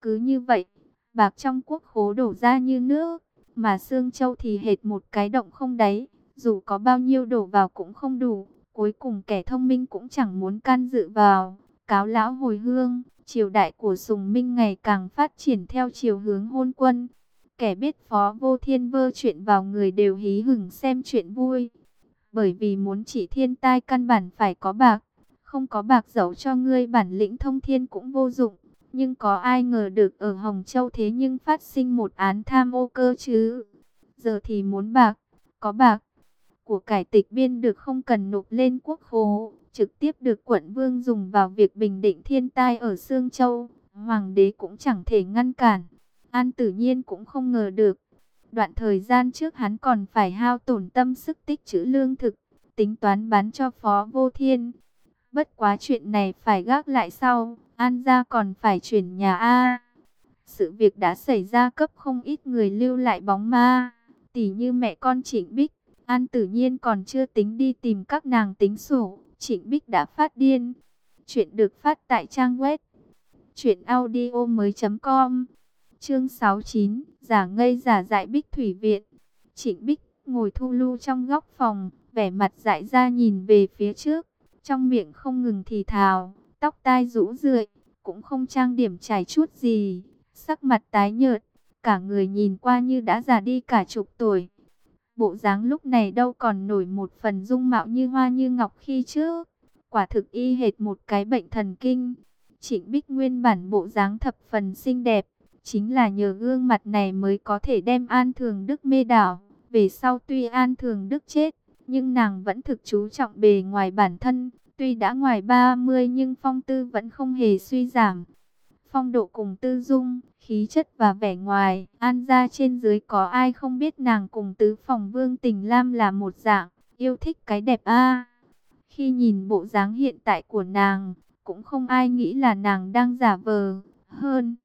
Cứ như vậy, bạc trong quốc khố đổ ra như nước, mà Sương Châu thì hệt một cái động không đáy, dù có bao nhiêu đổ vào cũng không đủ, cuối cùng kẻ thông minh cũng chẳng muốn can dự vào. Cáo lão hồi hương, triều đại của Sùng Minh ngày càng phát triển theo chiều hướng hôn quân. Kẻ biết Phó Vô Thiên vơ chuyện vào người đều hí hửng xem chuyện vui. Bởi vì muốn trị thiên tai căn bản phải có bạc, không có bạc dẫu cho ngươi bản lĩnh thông thiên cũng vô dụng. Nhưng có ai ngờ được ở Hồng Châu thế nhưng phát sinh một án tham ô cơ chứ. Giờ thì muốn bạc, có bạc, của cải tịch biên được không cần nộp lên quốc khố, trực tiếp được quận vương dùng vào việc bình định thiên tai ở Sương Châu. Hoàng đế cũng chẳng thể ngăn cản. An Tử Nhiên cũng không ngờ được. Đoạn thời gian trước hắn còn phải hao tổn tâm sức tích trữ lương thực, tính toán bán cho Phó Vô Thiên. Bất quá chuyện này phải gác lại sau, An gia còn phải chuyển nhà a. Sự việc đã xảy ra cấp không ít người lưu lại bóng ma, tỉ như mẹ con Trịnh Bích. An Tử Nhiên còn chưa tính đi tìm các nàng tính sổ, Trịnh Bích đã phát điên. Chuyện được phát tại trang web truyệnaudiomoi.com. Chương 69, giả ngây giả dại Bích Thủy Viện. Trịnh Bích ngồi thu lu trong góc phòng, vẻ mặt dại ra nhìn về phía trước, trong miệng không ngừng thì thào, tóc tai rũ rượi, cũng không trang điểm chải chút gì, sắc mặt tái nhợt, cả người nhìn qua như đã già đi cả chục tuổi. Bộ dáng lúc này đâu còn nổi một phần dung mạo như hoa như ngọc khi trước, quả thực y hệt một cái bệnh thần kinh. Trịnh Bích nguyên bản bộ dáng thập phần xinh đẹp, chính là nhờ gương mặt này mới có thể đem An Thường Đức mê đảo. Về sau tuy An Thường Đức chết, nhưng nàng vẫn thực chú trọng bề ngoài bản thân. Tuy đã ngoài 30 nhưng phong tư vẫn không hề suy giảm. Phong độ cùng tư dung, khí chất và vẻ ngoài, An gia trên dưới có ai không biết nàng cùng tứ phòng Vương Tình Lam là một dạng, yêu thích cái đẹp a. Khi nhìn bộ dáng hiện tại của nàng, cũng không ai nghĩ là nàng đang giả vờ. Hơn,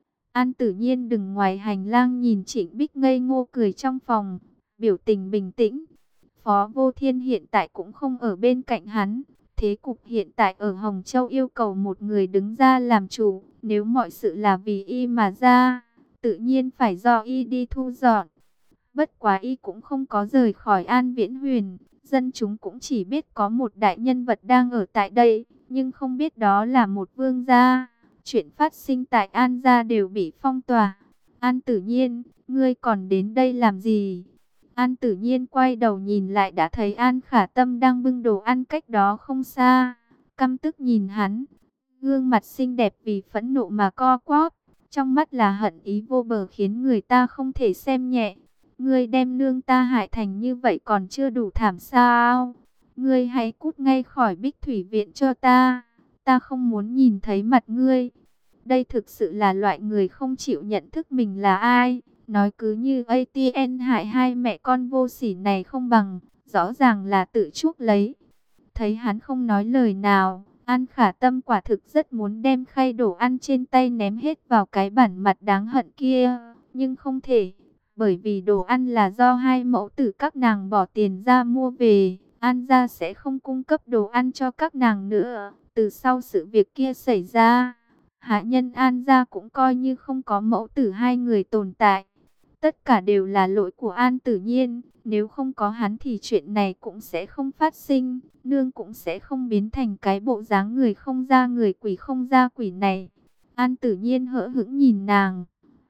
An Tử Nhiên đứng ngoài hành lang nhìn Trịnh Bích ngây ngô cười trong phòng, biểu tình bình tĩnh. Phó Vô Thiên hiện tại cũng không ở bên cạnh hắn. Thế cục hiện tại ở Hồng Châu yêu cầu một người đứng ra làm chủ. Nếu mọi sự là vì y mà ra, tự nhiên phải do y đi thu dọn. Bất quá y cũng không có rời khỏi An Viễn Huyền. Dân chúng cũng chỉ biết có một đại nhân vật đang ở tại đây, nhưng không biết đó là một vương gia. Chuyện phát sinh tại An gia đều bị phong tỏa. An Tử Nhiên, ngươi còn đến đây làm gì? An Tử Nhiên quay đầu nhìn lại đã thấy An Khả Tâm đang bưng đồ ăn cách đó không xa. Căm tức nhìn hắn, gương mặt xinh đẹp vì phẫn nộ mà co quắp, trong mắt là hận ý vô bờ khiến người ta không thể xem nhẹ. Ngươi đem nương ta hại thành như vậy còn chưa đủ thảm sao? Ngươi hãy cút ngay khỏi Bích Thủy Viện cho ta. Ta không muốn nhìn thấy mặt ngươi. Đây thực sự là loại người không chịu nhận thức mình là ai. Nói cứ như ATN hại hai mẹ con vô sỉ này không bằng, rõ ràng là tự chuốc lấy. Thấy hắn không nói lời nào, An Khả Tâm quả thực rất muốn đem khay đồ ăn trên tay ném hết vào cái bản mặt đáng hận kia, nhưng không thể, bởi vì đồ ăn là do hai mẫu tử các nàng bỏ tiền ra mua về, An gia sẽ không cung cấp đồ ăn cho các nàng nữa. Từ sau sự việc kia xảy ra, hạ nhân An gia cũng coi như không có mẫu tử hai người tồn tại. Tất cả đều là lỗi của An Tử Nhiên, nếu không có hắn thì chuyện này cũng sẽ không phát sinh, nương cũng sẽ không biến thành cái bộ dáng người không ra người quỷ không ra quỷ này. An Tử Nhiên hỡ hững nhìn nàng.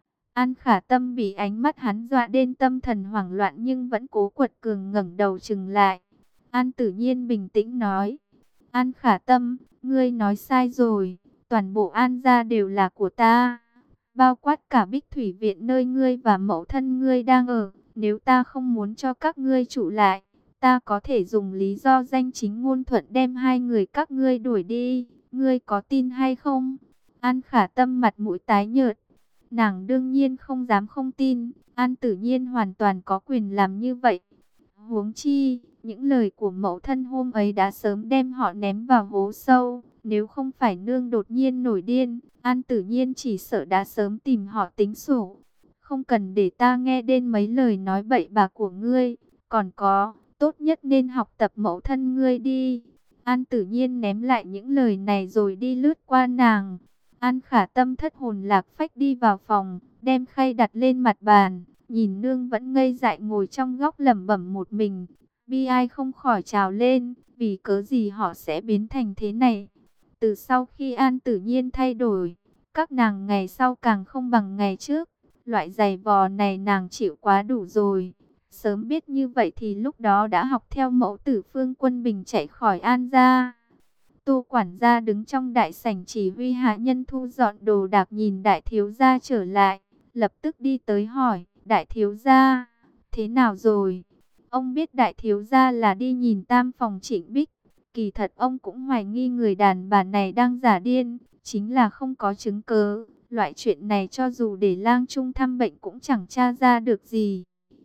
An Khả Tâm bị ánh mắt hắn dọa đến tâm thần hoảng loạn nhưng vẫn cố quật cường ngẩng đầu chừng lại. An Tử Nhiên bình tĩnh nói, An Khả Tâm, ngươi nói sai rồi, toàn bộ An gia đều là của ta, bao quát cả Bích Thủy Viện nơi ngươi và mẫu thân ngươi đang ở. Nếu ta không muốn cho các ngươi trụ lại, ta có thể dùng lý do danh chính ngôn thuận đem hai người các ngươi đuổi đi. Ngươi có tin hay không? An Khả Tâm mặt mũi tái nhợt. Nàng đương nhiên không dám không tin. An Tử Nhiên hoàn toàn có quyền làm như vậy. Huống chi, những lời của mẫu thân hôm ấy đã sớm đem họ ném vào hố sâu. Nếu không phải nương đột nhiên nổi điên, An Tử Nhiên chỉ sợ đã sớm tìm họ tính sổ. Không cần để ta nghe đến mấy lời nói bậy bạ của ngươi. Còn có, tốt nhất nên học tập mẫu thân ngươi đi. An Tử Nhiên ném lại những lời này rồi đi lướt qua nàng. An Khả Tâm thất hồn lạc phách đi vào phòng, đem khay đặt lên mặt bàn, nhìn nương vẫn ngây dại ngồi trong góc lẩm bẩm một mình. Bi ai không khỏi trào lên, vì cớ gì họ sẽ biến thành thế này. Từ sau khi An Tử Nhiên thay đổi, các nàng ngày sau càng không bằng ngày trước. Loại giày vò này nàng chịu quá đủ rồi. Sớm biết như vậy thì lúc đó đã học theo mẫu tử Phương Quân Bình chạy khỏi An gia. Tô quản gia đứng trong đại sảnh chỉ huy hạ nhân thu dọn đồ đạc, nhìn đại thiếu gia trở lại, lập tức đi tới hỏi, đại thiếu gia, thế nào rồi? Ông biết đại thiếu gia là đi nhìn tam phòng Trịnh Bích. Kỳ thật ông cũng hoài nghi người đàn bà này đang giả điên, chính là không có chứng cớ. Loại chuyện này cho dù để lang trung thăm bệnh cũng chẳng tra ra được gì.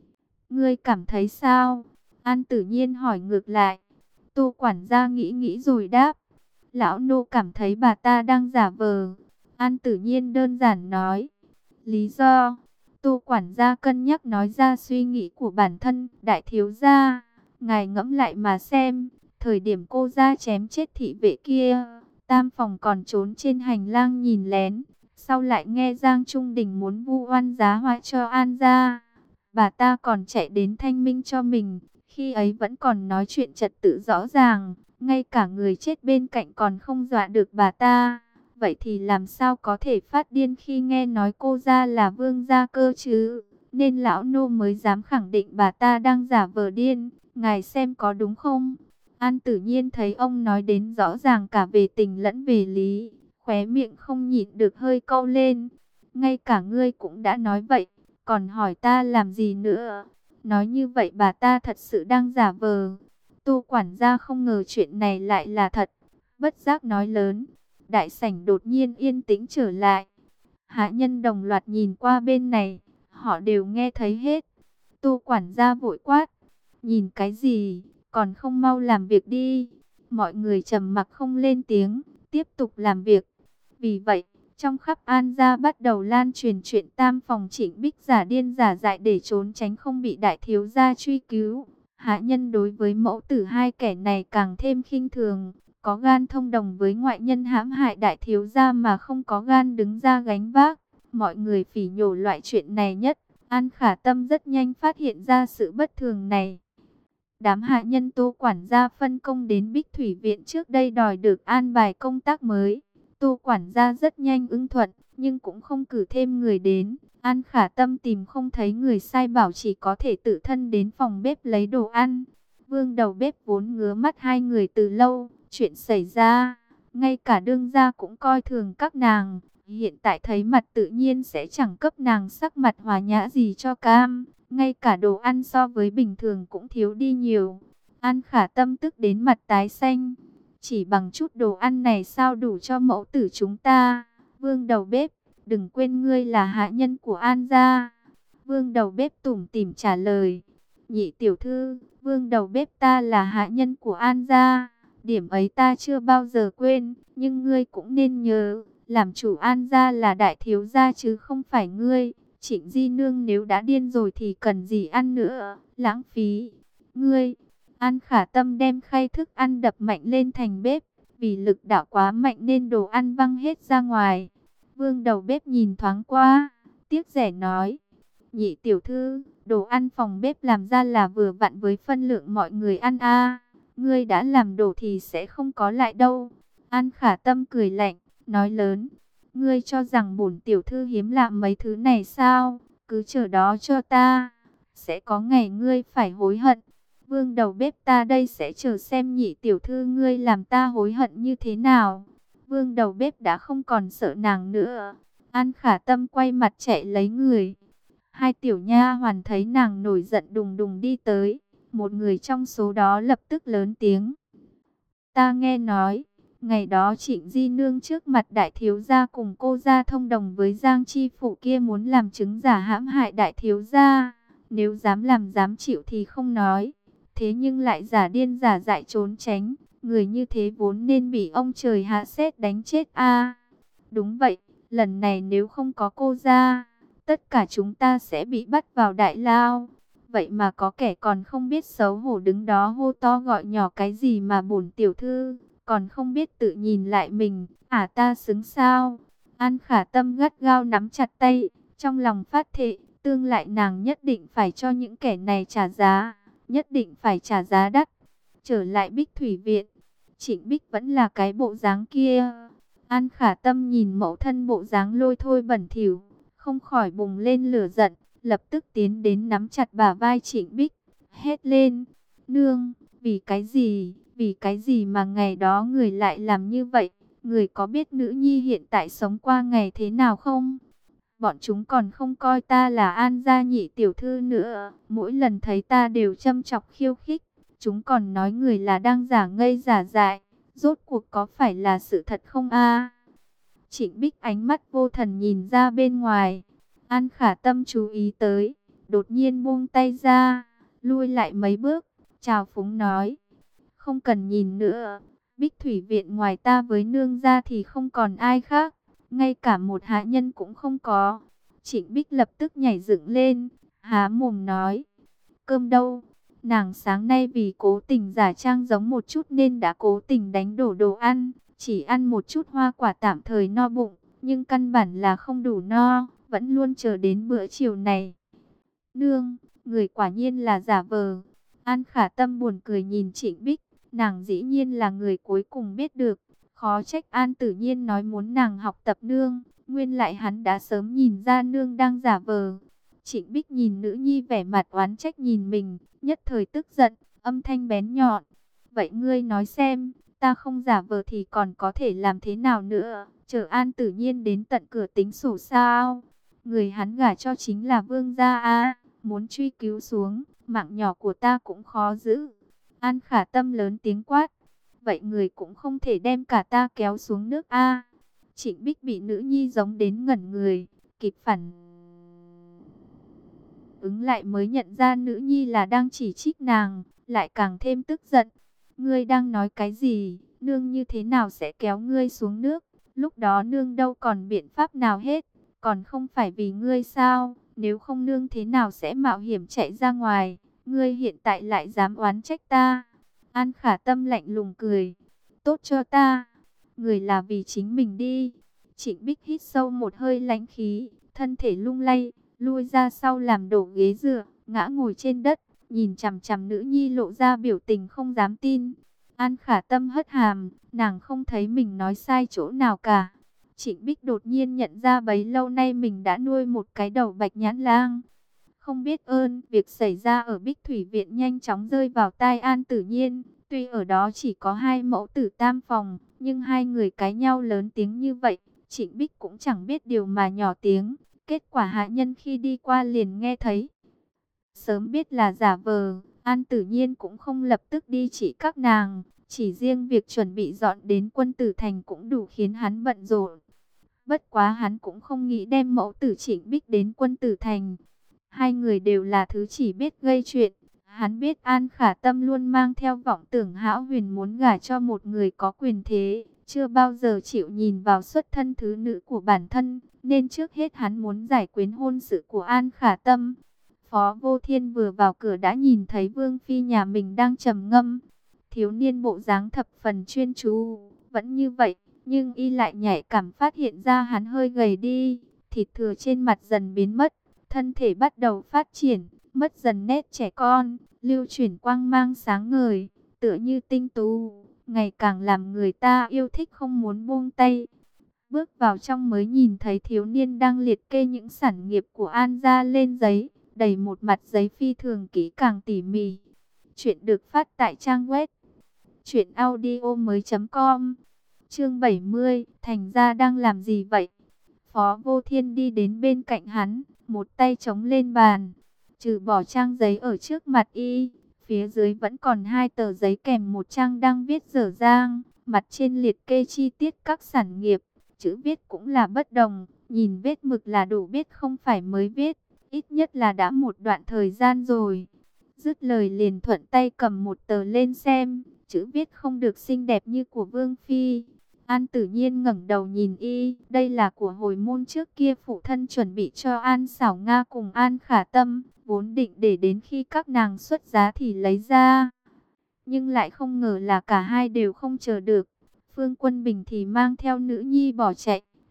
Ngươi cảm thấy sao? An Tử Nhiên hỏi ngược lại. Tô quản gia nghĩ nghĩ rồi đáp. Lão nô cảm thấy bà ta đang giả vờ. An Tử Nhiên đơn giản nói. Lý do? Tô quản gia cân nhắc nói ra suy nghĩ của bản thân. Đại thiếu gia, ngài ngẫm lại mà xem. Thời điểm cô ra chém chết thị vệ kia, tam phòng còn trốn trên hành lang nhìn lén. Sau lại nghe Giang Trung Đình muốn vu oan giá họa cho An gia, bà ta còn chạy đến thanh minh cho mình. Khi ấy vẫn còn nói chuyện trật tự rõ ràng, ngay cả người chết bên cạnh còn không dọa được bà ta. Vậy thì làm sao có thể phát điên khi nghe nói cô ra là vương gia cơ chứ? Nên lão nô mới dám khẳng định bà ta đang giả vờ điên. Ngài xem có đúng không? An Tử Nhiên thấy ông nói đến rõ ràng cả về tình lẫn về lý, khóe miệng không nhịn được hơi cau lên. Ngay cả ngươi cũng đã nói vậy, còn hỏi ta làm gì nữa? Nói như vậy bà ta thật sự đang giả vờ. Tô quản gia không ngờ chuyện này lại là thật, bất giác nói lớn. Đại sảnh đột nhiên yên tĩnh trở lại. Hạ nhân đồng loạt nhìn qua bên này, họ đều nghe thấy hết. Tô quản gia vội quát, nhìn cái gì, còn không mau làm việc đi. Mọi người trầm mặc không lên tiếng, tiếp tục làm việc. Vì vậy, trong khắp An gia bắt đầu lan truyền chuyện tam phòng Trịnh Bích giả điên giả dại để trốn tránh không bị đại thiếu gia truy cứu. Hạ nhân đối với mẫu tử hai kẻ này càng thêm khinh thường, có gan thông đồng với ngoại nhân hãm hại đại thiếu gia mà không có gan đứng ra gánh vác. Mọi người phỉ nhổ loại chuyện này nhất. An Khả Tâm rất nhanh phát hiện ra sự bất thường này. Đám hạ nhân Tô quản gia phân công đến Bích Thủy Viện trước đây đòi được an bài công tác mới. Tô quản gia rất nhanh ưng thuận, nhưng cũng không cử thêm người đến. An Khả Tâm tìm không thấy người sai bảo chỉ có thể tự thân đến phòng bếp lấy đồ ăn. Vương đầu bếp vốn ngứa mắt hai người từ lâu, chuyện xảy ra, ngay cả đương gia cũng coi thường các nàng. Hiện tại thấy mặt tự nhiên sẽ chẳng cấp nàng sắc mặt hòa nhã gì cho cam. Ngay cả đồ ăn so với bình thường cũng thiếu đi nhiều. An Khả Tâm tức đến mặt tái xanh. Chỉ bằng chút đồ ăn này sao đủ cho mẫu tử chúng ta? Vương đầu bếp, đừng quên ngươi là hạ nhân của An gia. Vương đầu bếp tủm tỉm trả lời. Nhị tiểu thư, vương đầu bếp ta là hạ nhân của An gia. Điểm ấy ta chưa bao giờ quên, nhưng ngươi cũng nên nhớ, làm chủ An gia là đại thiếu gia chứ không phải ngươi. Trịnh Di Nương nếu đã điên rồi thì cần gì ăn nữa, lãng phí. Ngươi, An Khả Tâm đem khay thức ăn đập mạnh lên thành bếp, vì lực đạo quá mạnh nên đồ ăn văng hết ra ngoài. Vương đầu bếp nhìn thoáng qua, tiếc rẻ nói, nhị tiểu thư, đồ ăn phòng bếp làm ra là vừa vặn với phân lượng mọi người ăn a. Ngươi đã làm đổ thì sẽ không có lại đâu. An Khả Tâm cười lạnh, nói lớn. Ngươi cho rằng bổn tiểu thư hiếm lạ mấy thứ này sao? Cứ chờ đó cho ta. Sẽ có ngày ngươi phải hối hận. Vương đầu bếp ta đây sẽ chờ xem nhị tiểu thư ngươi làm ta hối hận như thế nào. Vương đầu bếp đã không còn sợ nàng nữa. An Khả Tâm quay mặt chạy lấy người. Hai tiểu nha hoàn thấy nàng nổi giận đùng đùng đi tới. Một người trong số đó lập tức lớn tiếng. Ta nghe nói, ngày đó Trịnh Di Nương trước mặt đại thiếu gia cùng cô gia thông đồng với Giang Chi Phủ kia muốn làm chứng giả hãm hại đại thiếu gia. Nếu dám làm dám chịu thì không nói. Thế nhưng lại giả điên giả dại trốn tránh. Người như thế vốn nên bị ông trời hạ sét đánh chết a. Đúng vậy, lần này nếu không có cô gia, tất cả chúng ta sẽ bị bắt vào đại lao. Vậy mà có kẻ còn không biết xấu hổ đứng đó hô to gọi nhỏ cái gì mà bổn tiểu thư, còn không biết tự nhìn lại mình, ta xứng sao? An Khả Tâm gắt gao nắm chặt tay, trong lòng phát thệ, tương lại nàng nhất định phải cho những kẻ này trả giá, nhất định phải trả giá đắt. Trở lại Bích Thủy Viện, Trịnh Bích vẫn là cái bộ dáng kia. An Khả Tâm nhìn mẫu thân bộ dáng lôi thôi bẩn thỉu, không khỏi bùng lên lửa giận, lập tức tiến đến nắm chặt bả vai Trịnh Bích, hét lên: "Nương, vì cái gì mà ngày đó người lại làm như vậy? Người có biết nữ nhi hiện tại sống qua ngày thế nào không? Bọn chúng còn không coi ta là An gia nhị tiểu thư nữa, mỗi lần thấy ta đều châm chọc khiêu khích. Chúng còn nói người là đang giả ngây giả dại, rốt cuộc có phải là sự thật không a?" Trịnh Bích ánh mắt vô thần nhìn ra bên ngoài. An Khả Tâm chú ý tới, đột nhiên buông tay ra, lui lại mấy bước, chào phúng nói: "Không cần nhìn nữa, Bích Thủy Viện ngoài ta với nương gia thì không còn ai khác, ngay cả một hạ nhân cũng không có." Trịnh Bích lập tức nhảy dựng lên, há mồm nói: "Cơm đâu?" Nàng sáng nay vì cố tình giả trang giống một chút nên đã cố tình đánh đổ đồ ăn, chỉ ăn một chút hoa quả tạm thời no bụng, nhưng căn bản là không đủ no, vẫn luôn chờ đến bữa chiều này. "Nương, người quả nhiên là giả vờ." An Khả Tâm buồn cười nhìn Trịnh Bích, nàng dĩ nhiên là người cuối cùng biết được, khó trách An Tử Nhiên nói muốn nàng học tập nương, nguyên lại hắn đã sớm nhìn ra nương đang giả vờ. Trịnh Bích nhìn nữ nhi vẻ mặt oán trách nhìn mình, nhất thời tức giận, âm thanh bén nhọn: "Vậy ngươi nói xem, ta không giả vờ thì còn có thể làm thế nào nữa? Chờ An Tử Nhiên đến tận cửa tính sổ sao? Người hắn gả cho chính là vương gia a, muốn truy cứu xuống, mạng nhỏ của ta cũng khó giữ." An Khả Tâm lớn tiếng quát: "Vậy người cũng không thể đem cả ta kéo xuống nước a." Trịnh Bích bị nữ nhi giống đến ngẩn người, kịp phản ứng lại mới nhận ra nữ nhi là đang chỉ trích nàng, lại càng thêm tức giận. "Ngươi đang nói cái gì? Nương như thế nào sẽ kéo ngươi xuống nước? Lúc đó nương đâu còn biện pháp nào hết, còn không phải vì ngươi sao? Nếu không nương thế nào sẽ mạo hiểm chạy ra ngoài? Ngươi hiện tại lại dám oán trách ta?" An Khả Tâm lạnh lùng cười: "Tốt cho ta, người là vì chính mình đi." Trịnh Bích hít sâu một hơi lãnh khí, thân thể lung lay, lui ra sau làm đổ ghế dựa, ngã ngồi trên đất, nhìn chằm chằm nữ nhi lộ ra biểu tình không dám tin. An Khả Tâm hất hàm, nàng không thấy mình nói sai chỗ nào cả. Trịnh Bích đột nhiên nhận ra bấy lâu nay mình đã nuôi một cái đầu bạch nhãn lang. Không biết ơn, việc xảy ra ở Bích Thủy Viện nhanh chóng rơi vào tai An Tử Nhiên. Tuy ở đó chỉ có hai mẫu tử tam phòng, nhưng hai người cãi nhau lớn tiếng như vậy, Trịnh Bích cũng chẳng biết điều mà nhỏ tiếng. Kết quả hạ nhân khi đi qua liền nghe thấy. Sớm biết là giả vờ, An Tử Nhiên cũng không lập tức đi chỉ các nàng. Chỉ riêng việc chuẩn bị dọn đến Quân Tử Thành cũng đủ khiến hắn bận rộn. Bất quá hắn cũng không nghĩ đem mẫu tử Trịnh Bích đến Quân Tử Thành. Hai người đều là thứ chỉ biết gây chuyện. Hắn biết An Khả Tâm luôn mang theo vọng tưởng hão huyền muốn gả cho một người có quyền thế, chưa bao giờ chịu nhìn vào xuất thân thứ nữ của bản thân, nên trước hết hắn muốn giải quyến hôn sự của An Khả Tâm. Phó Vô Thiên vừa vào cửa đã nhìn thấy Vương Phi nhà mình đang trầm ngâm. Thiếu niên bộ dáng thập phần chuyên chú, vẫn như vậy, nhưng y lại nhạy cảm phát hiện ra hắn hơi gầy đi, thịt thừa trên mặt dần biến mất, thân thể bắt đầu phát triển, mất dần nét trẻ con, lưu chuyển quang mang sáng ngời, tựa như tinh tú, ngày càng làm người ta yêu thích không muốn buông tay. Bước vào trong mới nhìn thấy thiếu niên đang liệt kê những sản nghiệp của An gia lên giấy, đầy một mặt giấy phi thường kỹ càng tỉ mỉ. Chuyện được phát tại trang web truyệnaudiomoi.com. Chương 70, thành ra đang làm gì vậy? Phó Vô Thiên đi đến bên cạnh hắn, một tay chống lên bàn, trừ bỏ trang giấy ở trước mặt y, phía dưới vẫn còn hai tờ giấy kèm một trang đang viết dở dang, mặt trên liệt kê chi tiết các sản nghiệp, chữ viết cũng là bất đồng, nhìn vết mực là đủ biết không phải mới viết, ít nhất là đã một đoạn thời gian rồi. Dứt lời liền thuận tay cầm một tờ lên xem, chữ viết không được xinh đẹp như của Vương Phi. An Tử Nhiên ngẩng đầu nhìn y, đây là của hồi môn trước kia phụ thân chuẩn bị cho An Xảo Nga cùng An Khả Tâm, vốn định để đến khi các nàng xuất giá thì lấy ra. Nhưng lại không ngờ là cả hai đều không chờ được. Phương Quân Bình thì mang theo nữ nhi bỏ chạy,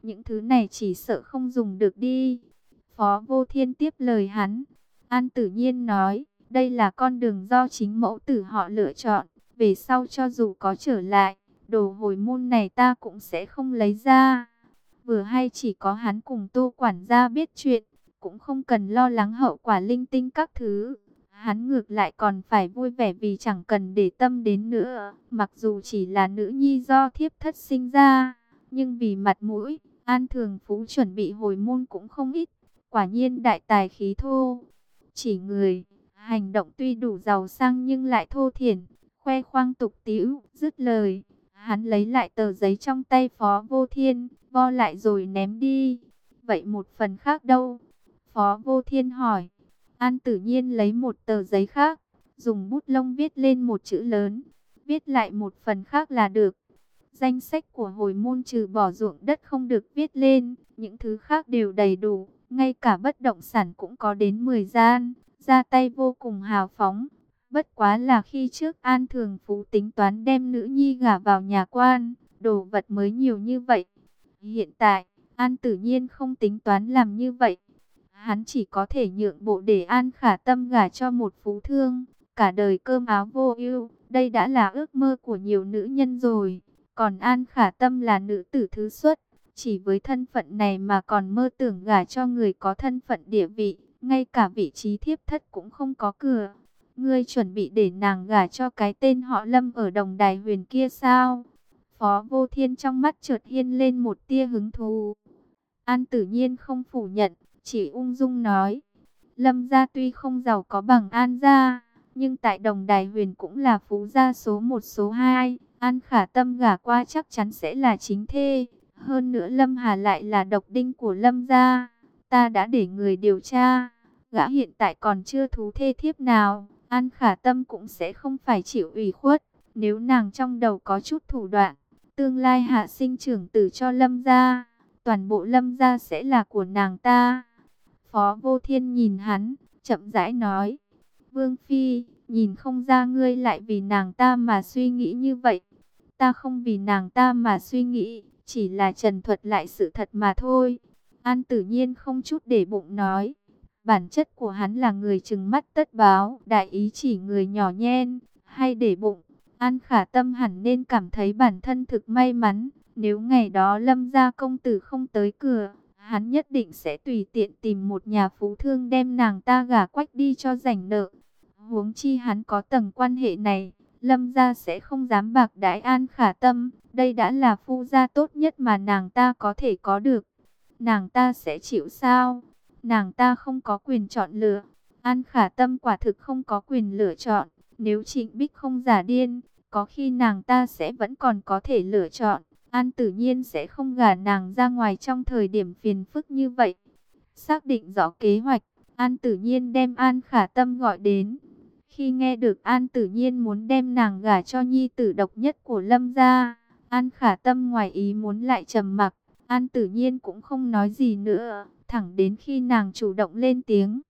những thứ này chỉ sợ không dùng được đi. Phó Vô Thiên tiếp lời hắn. An Tử Nhiên nói, đây là con đường do chính mẫu tử họ lựa chọn. Về sau cho dù có trở lại, đồ hồi môn này ta cũng sẽ không lấy ra. Vừa hay chỉ có hắn cùng Tô quản gia biết chuyện, cũng không cần lo lắng hậu quả linh tinh các thứ. Hắn ngược lại còn phải vui vẻ vì chẳng cần để tâm đến nữa. Mặc dù chỉ là nữ nhi do thiếp thất sinh ra, nhưng vì mặt mũi, An Thường Phú chuẩn bị hồi môn cũng không ít. Quả nhiên đại tài khí thô. Chỉ người, hành động tuy đủ giàu sang nhưng lại thô thiển, khoe khoang tục tĩu. Dứt lời, hắn lấy lại tờ giấy trong tay Phó Vô Thiên, vo lại rồi ném đi. Vậy một phần khác đâu? Phó Vô Thiên hỏi. An Tử Nhiên lấy một tờ giấy khác, dùng bút lông viết lên một chữ lớn, viết lại một phần khác là được. Danh sách của hồi môn trừ bỏ ruộng đất không được viết lên, những thứ khác đều đầy đủ, ngay cả bất động sản cũng có đến 10 gian, ra tay vô cùng hào phóng. Bất quá là khi trước An Thường Phú tính toán đem nữ nhi gả vào nhà quan, đồ vật mới nhiều như vậy. Hiện tại, An Tử Nhiên không tính toán làm như vậy. Hắn chỉ có thể nhượng bộ để An Khả Tâm gả cho một phú thương, cả đời cơm áo vô ưu, đây đã là ước mơ của nhiều nữ nhân rồi. Còn An Khả Tâm là nữ tử thứ xuất, chỉ với thân phận này mà còn mơ tưởng gả cho người có thân phận địa vị, ngay cả vị trí thiếp thất cũng không có cửa. Ngươi chuẩn bị để nàng gả cho cái tên họ Lâm ở Đồng Đài Huyền kia sao? Phó Vô Thiên trong mắt chợt hiện lên một tia hứng thú. An Tử Nhiên không phủ nhận, chỉ ung dung nói, Lâm gia tuy không giàu có bằng An gia, nhưng tại Đồng Đài Huyền cũng là phú gia số 1 số 2. An Khả Tâm gả qua chắc chắn sẽ là chính thê. Hơn nữa Lâm Hà lại là độc đinh của Lâm gia. Ta đã để người điều tra, gã hiện tại còn chưa thú thê thiếp nào. An Khả Tâm cũng sẽ không phải chịu ủy khuất. Nếu nàng trong đầu có chút thủ đoạn, tương lai hạ sinh trưởng tử cho Lâm gia, toàn bộ Lâm gia sẽ là của nàng ta. Phó Vô Thiên nhìn hắn, chậm rãi nói, Vương Phi, nhìn không ra ngươi lại vì nàng ta mà suy nghĩ như vậy. Ta không vì nàng ta mà suy nghĩ, chỉ là trần thuật lại sự thật mà thôi. An Tử Nhiên không chút để bụng nói, bản chất của hắn là người trừng mắt tất báo, đại ý chỉ người nhỏ nhen, hay để bụng. An Khả Tâm hẳn nên cảm thấy bản thân thực may mắn, nếu ngày đó Lâm gia công tử không tới cửa, hắn nhất định sẽ tùy tiện tìm một nhà phú thương đem nàng ta gả quách đi cho rảnh nợ. Huống chi hắn có tầng quan hệ này, Lâm gia sẽ không dám bạc đãi An Khả Tâm. Đây đã là phu gia tốt nhất mà nàng ta có thể có được. Nàng ta sẽ chịu sao? Nàng ta không có quyền chọn lựa. An Khả Tâm quả thực không có quyền lựa chọn. Nếu Trịnh Bích không giả điên, có khi nàng ta sẽ vẫn còn có thể lựa chọn. An Tử Nhiên sẽ không gả nàng ra ngoài trong thời điểm phiền phức như vậy. Xác định rõ kế hoạch, An Tử Nhiên đem An Khả Tâm gọi đến. Khi nghe được An Tử Nhiên muốn đem nàng gả cho nhi tử độc nhất của Lâm gia, An Khả Tâm ngoài ý muốn lại trầm mặc. An Tử Nhiên cũng không nói gì nữa, thẳng đến khi nàng chủ động lên tiếng.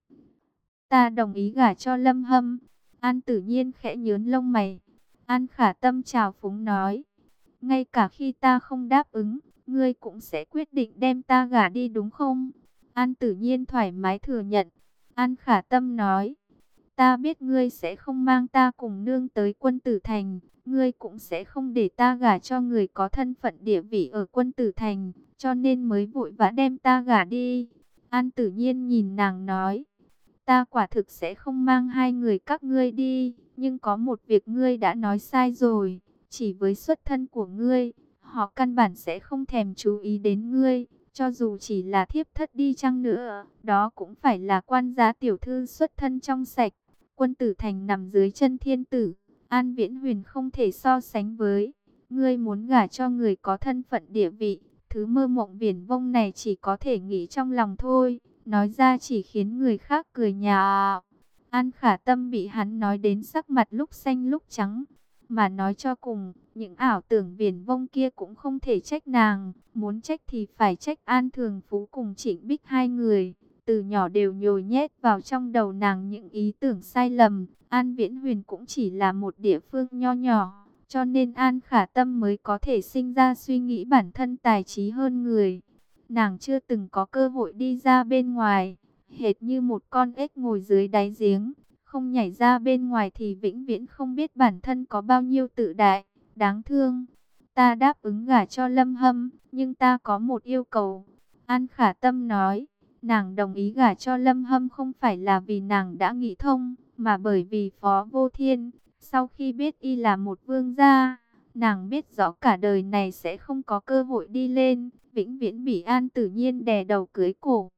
Ta đồng ý gả cho Lâm Hâm. An Tử Nhiên khẽ nhướng lông mày. An Khả Tâm chào phúng nói, ngay cả khi ta không đáp ứng, ngươi cũng sẽ quyết định đem ta gả đi đúng không? An Tử Nhiên thoải mái thừa nhận. An Khả Tâm nói, ta biết ngươi sẽ không mang ta cùng nương tới Quân Tử Thành, ngươi cũng sẽ không để ta gả cho người có thân phận địa vị ở Quân Tử Thành, cho nên mới vội vã đem ta gả đi. An Tử Nhiên nhìn nàng nói, ta quả thực sẽ không mang hai người các ngươi đi, nhưng có một việc ngươi đã nói sai rồi, chỉ với xuất thân của ngươi, họ căn bản sẽ không thèm chú ý đến ngươi. Cho dù chỉ là thiếp thất đi chăng nữa, đó cũng phải là quan gia tiểu thư xuất thân trong sạch. Quân Tử Thành nằm dưới chân thiên tử, An Viễn Huyền không thể so sánh với. Ngươi muốn gả cho người có thân phận địa vị, thứ mơ mộng viển vông này chỉ có thể nghĩ trong lòng thôi, nói ra chỉ khiến người khác cười nhạo. An Khả Tâm bị hắn nói đến sắc mặt lúc xanh lúc trắng. Mà nói cho cùng, những ảo tưởng viển vông kia cũng không thể trách nàng. Muốn trách thì phải trách An Thường Phú cùng Trịnh Bích hai người. Từ nhỏ đều nhồi nhét vào trong đầu nàng những ý tưởng sai lầm. An Viễn Huyền cũng chỉ là một địa phương nho nhỏ, cho nên An Khả Tâm mới có thể sinh ra suy nghĩ bản thân tài trí hơn người. nàng chưa từng có cơ hội đi ra bên ngoài, hệt như một con ếch ngồi dưới đáy giếng, không nhảy ra bên ngoài thì vĩnh viễn không biết bản thân có bao nhiêu tự đại, đáng thương. Ta đáp ứng gả cho Lâm Hâm, nhưng ta có một yêu cầu. An Khả Tâm nói, nàng đồng ý gả cho Lâm Hâm không phải là vì nàng đã nghĩ thông, mà bởi vì Phó Vô Thiên, sau khi biết y là một vương gia, nàng biết rõ cả đời này sẽ không có cơ hội đi lên, vĩnh viễn bị An Tử Nhiên đè đầu cưới cổ.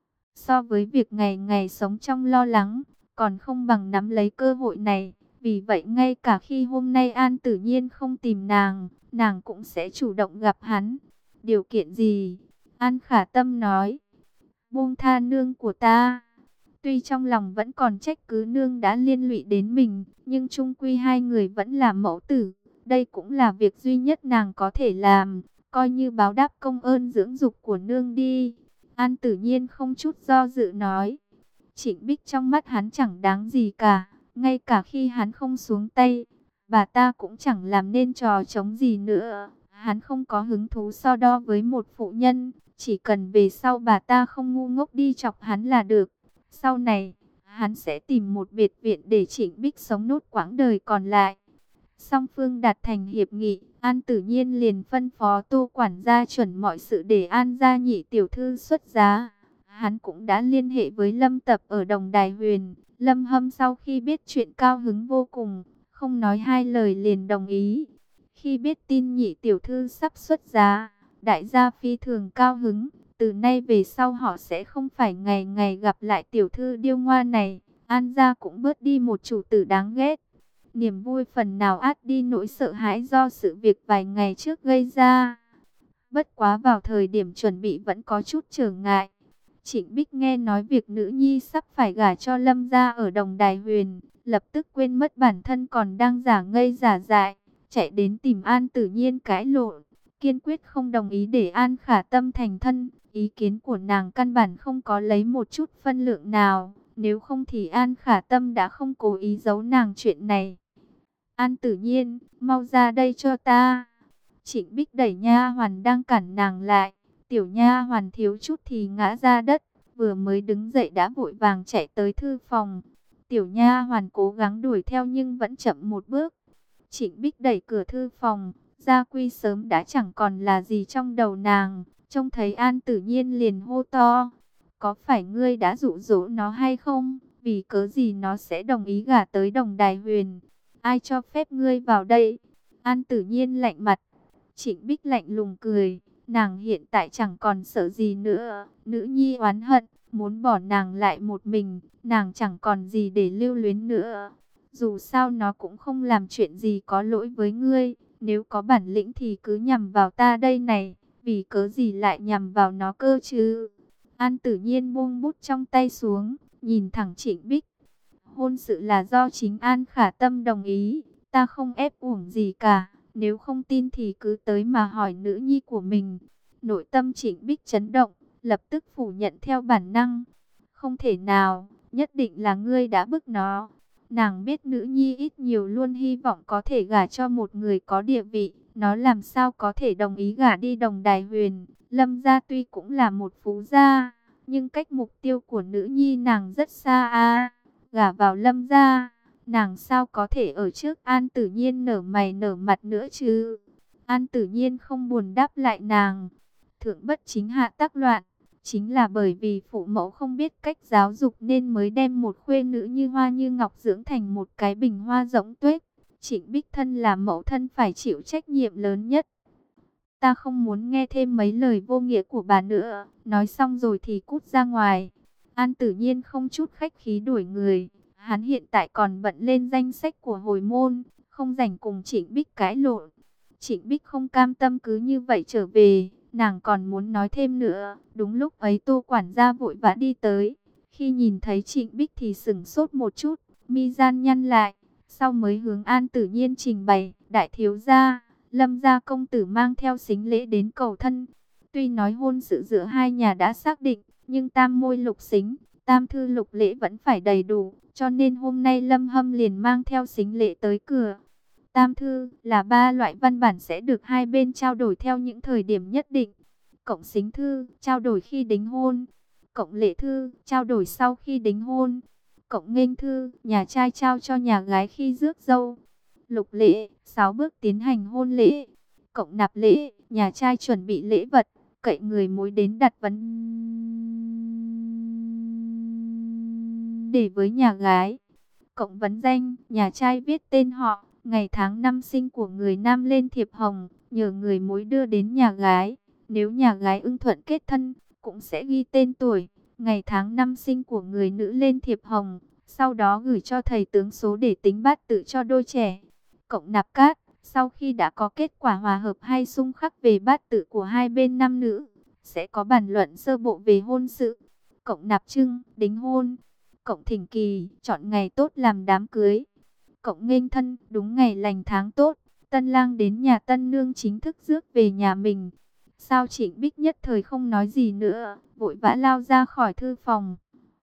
So với việc ngày ngày sống trong lo lắng, còn không bằng nắm lấy cơ hội này. Vì vậy ngay cả khi hôm nay An Tử Nhiên không tìm nàng, nàng cũng sẽ chủ động gặp hắn. Điều kiện gì? An Khả Tâm nói, buông tha nương của ta. Tuy trong lòng vẫn còn trách cứ nương đã liên lụy đến mình, nhưng chung quy hai người vẫn là mẫu tử. Đây cũng là việc duy nhất nàng có thể làm, coi như báo đáp công ơn dưỡng dục của nương đi. An Tử Nhiên không chút do dự nói. Trịnh Bích trong mắt hắn chẳng đáng gì cả, ngay cả khi hắn không xuống tay, bà ta cũng chẳng làm nên trò trống gì nữa. Hắn không có hứng thú so đo với một phụ nhân, chỉ cần về sau bà ta không ngu ngốc đi chọc hắn là được. Sau này, hắn sẽ tìm một biệt viện để Trịnh Bích sống nốt quãng đời còn lại. Song phương đạt thành hiệp nghị, An Tử Nhiên liền phân phó Tô quản gia chuẩn mọi sự để An gia nhị tiểu thư xuất giá. Hắn cũng đã liên hệ với Lâm Tập ở Đồng Đài Huyền. Lâm Hâm sau khi biết chuyện cao hứng vô cùng, không nói hai lời liền đồng ý. Khi biết tin nhị tiểu thư sắp xuất giá, đại gia phi thường cao hứng. Từ nay về sau họ sẽ không phải ngày ngày gặp lại tiểu thư điêu ngoa này. An gia cũng bớt đi một chủ tử đáng ghét. Niềm vui phần nào át đi nỗi sợ hãi do sự việc vài ngày trước gây ra. Bất quá vào thời điểm chuẩn bị vẫn có chút trở ngại. Trịnh Bích nghe nói việc nữ nhi sắp phải gả cho Lâm gia ở Đồng Đài Huyền, lập tức quên mất bản thân còn đang giả ngây giả dại, chạy đến tìm An Tử Nhiên cãi lộn, kiên quyết không đồng ý để An Khả Tâm thành thân. Ý kiến của nàng căn bản không có lấy một chút phân lượng nào, nếu không thì An Khả Tâm đã không cố ý giấu nàng chuyện này. An Tử Nhiên, mau ra đây cho ta. Trịnh Bích đẩy nha hoàn đang cản nàng lại. Tiểu nha hoàn thiếu chút thì ngã ra đất, vừa mới đứng dậy đã vội vàng chạy tới thư phòng. Tiểu nha hoàn cố gắng đuổi theo nhưng vẫn chậm một bước. Trịnh Bích đẩy cửa thư phòng, Gia Quy sớm đã chẳng còn là gì trong đầu nàng. Trông thấy An Tử Nhiên liền hô to, có phải ngươi đã dụ dỗ nó hay không? Vì cớ gì nó sẽ đồng ý gả tới Đồng Đài Huyền? Ai cho phép ngươi vào đây? An Tử Nhiên lạnh mặt. Trịnh Bích lạnh lùng cười. Nàng hiện tại chẳng còn sợ gì nữa. Nữ nhi oán hận, muốn bỏ nàng lại một mình. Nàng chẳng còn gì để lưu luyến nữa. Dù sao nó cũng không làm chuyện gì có lỗi với ngươi. Nếu có bản lĩnh thì cứ nhằm vào ta đây này. Vì cớ gì lại nhằm vào nó cơ chứ? An Tử Nhiên buông bút trong tay xuống, nhìn thẳng Trịnh Bích. Hôn sự là do chính An Khả Tâm đồng ý, ta không ép uổng gì cả. Nếu không tin thì cứ tới mà hỏi nữ nhi của mình. Nội tâm Trịnh Bích chấn động, lập tức phủ nhận theo bản năng. Không thể nào, nhất định là ngươi đã bức nó. Nàng biết nữ nhi ít nhiều luôn hy vọng có thể gả cho một người có địa vị. Nó làm sao có thể đồng ý gả đi Đồng Đài Huyền. Lâm gia tuy cũng là một phú gia, nhưng cách mục tiêu của nữ nhi nàng rất xa a. Gả vào Lâm gia, nàng sao có thể ở trước An Tử Nhiên nở mày nở mặt nữa chứ? An Tử Nhiên không buồn đáp lại nàng. Thượng bất chính hạ tắc loạn, chính là bởi vì phụ mẫu không biết cách giáo dục nên mới đem một khuê nữ như hoa như ngọc dưỡng thành một cái bình hoa rỗng tuếch. Trịnh Bích thân là mẫu thân phải chịu trách nhiệm lớn nhất. Ta không muốn nghe thêm mấy lời vô nghĩa của bà nữa. Nói xong rồi thì cút ra ngoài. An Tử Nhiên không chút khách khí đuổi người. Hắn hiện tại còn bận lên danh sách của hồi môn, không rảnh cùng Trịnh Bích cãi lộn. Trịnh Bích không cam tâm cứ như vậy trở về, nàng còn muốn nói thêm nữa. Đúng lúc ấy Tô quản gia vội vã đi tới. Khi nhìn thấy Trịnh Bích thì sửng sốt một chút, mi gian nhăn lại. Sau mới hướng An Tử Nhiên trình bày, đại thiếu gia, Lâm gia công tử mang theo sính lễ đến cầu thân. Tuy nói hôn sự giữa hai nhà đã xác định, nhưng tam môi lục sính, tam thư lục lễ vẫn phải đầy đủ, cho nên hôm nay Lâm Hâm liền mang theo sính lễ tới cửa. Tam thư là 3 loại văn bản sẽ được hai bên trao đổi theo những thời điểm nhất định. cộng xính thư, trao đổi khi đính hôn, cộng lễ thư, trao đổi sau khi đính hôn, cộng nghênh thư, nhà trai trao cho nhà gái khi rước dâu, lục lễ, 6 bước tiến hành hôn lễ, cộng nạp lễ, nhà trai chuẩn bị lễ vật, cậy người mối đến đặt vấn đề với nhà gái, cộng vấn danh, nhà trai viết tên họ, ngày tháng năm sinh của người nam lên thiệp hồng, nhờ người mối đưa đến nhà gái. Nếu nhà gái ưng thuận kết thân, cũng sẽ ghi tên tuổi, ngày tháng năm sinh của người nữ lên thiệp hồng, sau đó gửi cho thầy tướng số để tính bát tự cho đôi trẻ. Cộng nạp cát, sau khi đã có kết quả hòa hợp hay xung khắc về bát tự của hai bên nam nữ, sẽ có bàn luận sơ bộ về hôn sự. Cộng nạp trưng, đính hôn. Cộng thỉnh kỳ, chọn ngày tốt làm đám cưới. Cộng nghênh thân, đúng ngày lành tháng tốt, tân lang đến nhà tân nương chính thức rước về nhà mình. Sao Trịnh Bích nhất thời không nói gì nữa, vội vã lao ra khỏi thư phòng.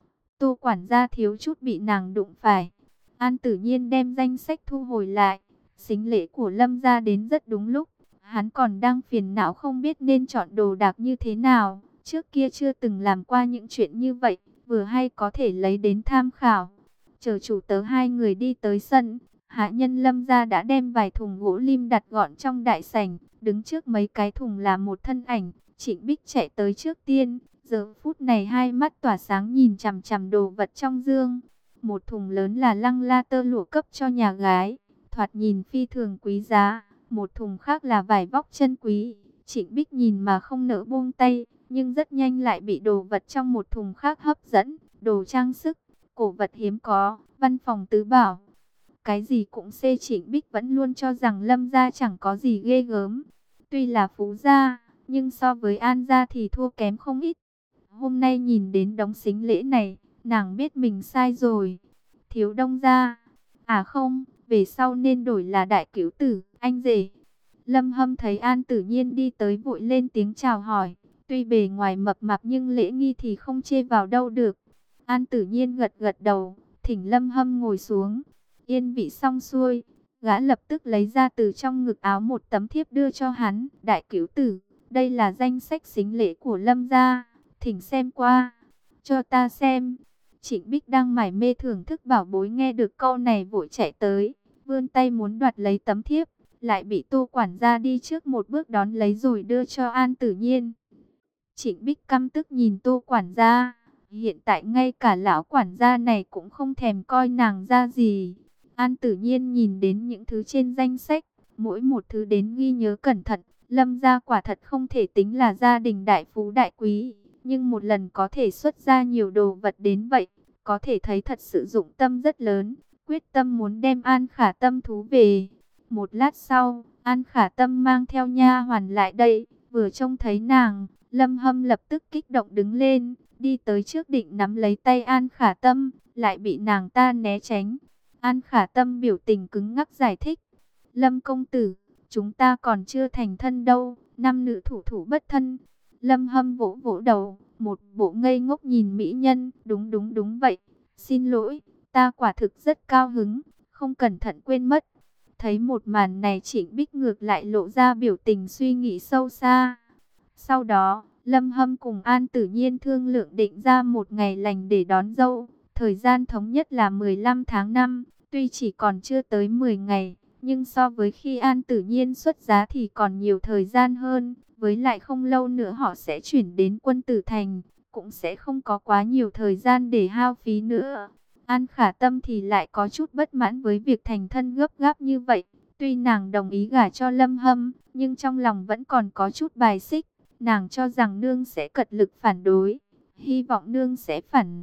Tô quản gia thiếu chút bị nàng đụng phải. An Tử Nhiên đem danh sách thu hồi lại. Sính lễ của Lâm gia đến rất đúng lúc. Hắn còn đang phiền não không biết nên chọn đồ đạc như thế nào. Trước kia chưa từng làm qua những chuyện như vậy, vừa hay có thể lấy đến tham khảo. Chờ chủ tớ hai người đi tới sân, hạ nhân Lâm gia đã đem vài thùng gỗ lim đặt gọn trong đại sảnh. Đứng trước mấy cái thùng là một thân ảnh. Trịnh Bích chạy tới trước tiên. Giờ phút này hai mắt tỏa sáng nhìn chằm chằm đồ vật trong dương. Một thùng lớn là lăng la tơ lụa cấp cho nhà gái, thoạt nhìn phi thường quý giá. Một thùng khác là vải vóc chân quý. Trịnh Bích nhìn mà không nỡ buông tay, nhưng rất nhanh lại bị đồ vật trong một thùng khác hấp dẫn. Đồ trang sức, cổ vật hiếm có, văn phòng tứ bảo. Cái gì cũng xê. Trịnh Bích vẫn luôn cho rằng Lâm gia chẳng có gì ghê gớm. Tuy là phú gia, nhưng so với An gia thì thua kém không ít. Hôm nay nhìn đến đống sính lễ này, nàng biết mình sai rồi. Thiếu Đông gia, à không, về sau nên đổi là Đại Cửu tử, anh rể. Lâm Hâm thấy An Tử Nhiên đi tới vội lên tiếng chào hỏi. Tuy bề ngoài mập mạp nhưng lễ nghi thì không chê vào đâu được. An Tử Nhiên gật gật đầu, thỉnh Lâm Hâm ngồi xuống. Yên vị xong xuôi, gã lập tức lấy ra từ trong ngực áo một tấm thiếp đưa cho hắn. Đại Cửu tử, đây là danh sách sính lễ của Lâm gia, thỉnh xem qua. Cho ta xem. Trịnh Bích đang mải mê thưởng thức bảo bối nghe được câu này vội chạy tới, vươn tay muốn đoạt lấy tấm thiếp, lại bị Tô quản gia đi trước một bước đón lấy rồi đưa cho An Tử Nhiên. Trịnh Bích căm tức nhìn Tô quản gia, hiện tại ngay cả lão quản gia này cũng không thèm coi nàng ra gì. An Tử Nhiên nhìn đến những thứ trên danh sách, mỗi một thứ đến ghi nhớ cẩn thận. Lâm gia quả thật không thể tính là gia đình đại phú đại quý, nhưng một lần có thể xuất ra nhiều đồ vật đến vậy, có thể thấy thật sự dụng tâm rất lớn, quyết tâm muốn đem An Khả Tâm thú về. Một lát sau, An Khả Tâm mang theo nha hoàn lại đây, vừa trông thấy nàng, Lâm Hâm lập tức kích động đứng lên, đi tới trước định nắm lấy tay An Khả Tâm, lại bị nàng ta né tránh. An Khả Tâm biểu tình cứng ngắc giải thích, Lâm công tử, chúng ta còn chưa thành thân đâu, nam nữ thủ thủ bất thân. Lâm Hâm vỗ vỗ đầu, một bộ ngây ngốc nhìn mỹ nhân, đúng vậy, xin lỗi, ta quả thực rất cao hứng, không cẩn thận quên mất. Thấy một màn này Trịnh Bích ngược lại lộ ra biểu tình suy nghĩ sâu xa. Sau đó, Lâm Hâm cùng An Tử Nhiên thương lượng định ra một ngày lành để đón dâu, thời gian thống nhất là 15 tháng 5, tuy chỉ còn chưa tới 10 ngày. Nhưng so với khi An Tử Nhiên xuất giá thì còn nhiều thời gian hơn. Với lại không lâu nữa họ sẽ chuyển đến Quân Tử Thành, cũng sẽ không có quá nhiều thời gian để hao phí nữa. An Khả Tâm thì lại có chút bất mãn với việc thành thân gấp gáp như vậy. Tuy nàng đồng ý gả cho Lâm Hâm, nhưng trong lòng vẫn còn có chút bài xích. Nàng cho rằng nương sẽ cật lực phản đối, hy vọng nương sẽ phản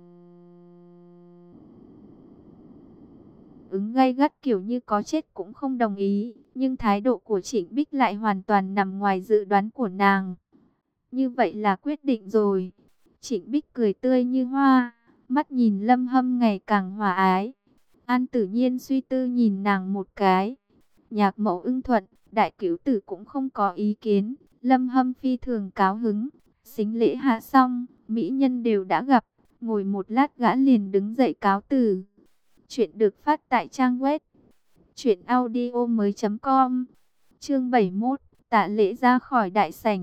ứng gay gắt kiểu như có chết cũng không đồng ý, nhưng thái độ của Trịnh Bích lại hoàn toàn nằm ngoài dự đoán của nàng. Như vậy là quyết định rồi. Trịnh Bích cười tươi như hoa, mắt nhìn Lâm Hâm ngày càng hòa ái. An Tử Nhiên suy tư nhìn nàng một cái. Nhạc Mẫu ưng thuận, Đại Cửu tử cũng không có ý kiến. Lâm Hâm phi thường cao hứng. Sính lễ hạ xong, mỹ nhân đều đã gặp, ngồi một lát gã liền đứng dậy cáo từ. Chuyện được phát tại trang web truyệnaudiomoi.com. Chương 71, Tạ Lễ ra khỏi đại sảnh.